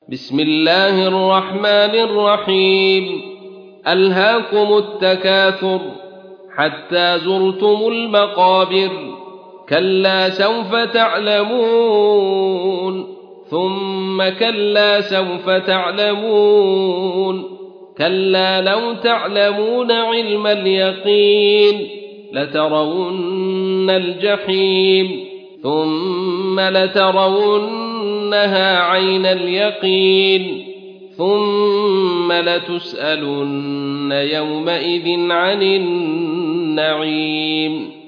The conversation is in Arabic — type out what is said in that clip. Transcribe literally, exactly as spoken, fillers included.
بسم الله الرحمن الرحيم ألهاكم التكاثر حتى زرتم المقابر كلا سوف تعلمون ثم كلا سوف تعلمون كلا لو تعلمون علم اليقين لترون الجحيم ثم لترونها عين اليقين ثم لتسألن يومئذ عن النعيم